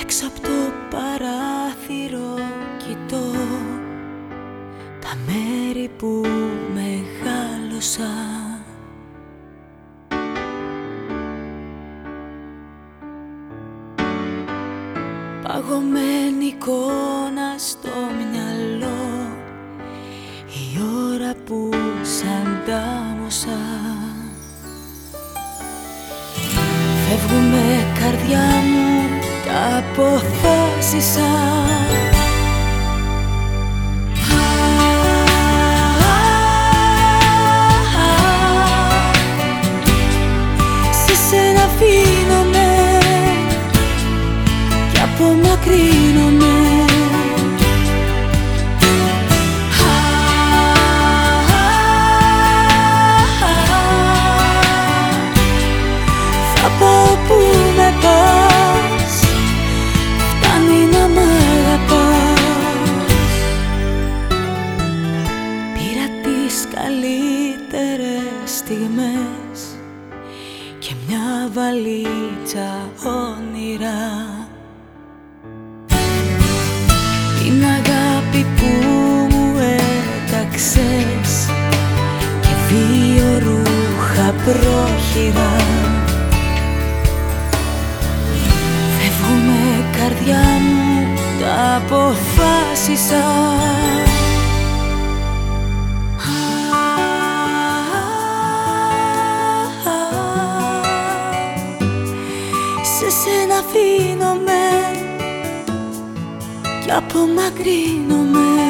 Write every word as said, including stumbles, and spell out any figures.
Έξω απ' το παράθυρο κοιτώ τα μέρη που μεγάλωσα. Παγωμένη εικόνα στο μυαλό, η ώρα που σ' αντάμωσα. Φεύγουνε καρδιά μου, τα αποφάσισα. Σε σένα αφήνομαι κι απομακρύνομαι. Θα πάω που με πας, φτάνει να μ' αγαπάς. Πήρα τις καλύτερες στιγμές και μια βαλίτσα όνειρα. Την αγάπη που μου έταξες και δύο ρούχα πρόχειρα. Φεύγουνε καρδιά μου, τα αποφάσισα. Σε σένα αφήνομαι κι απομακρύνομαι.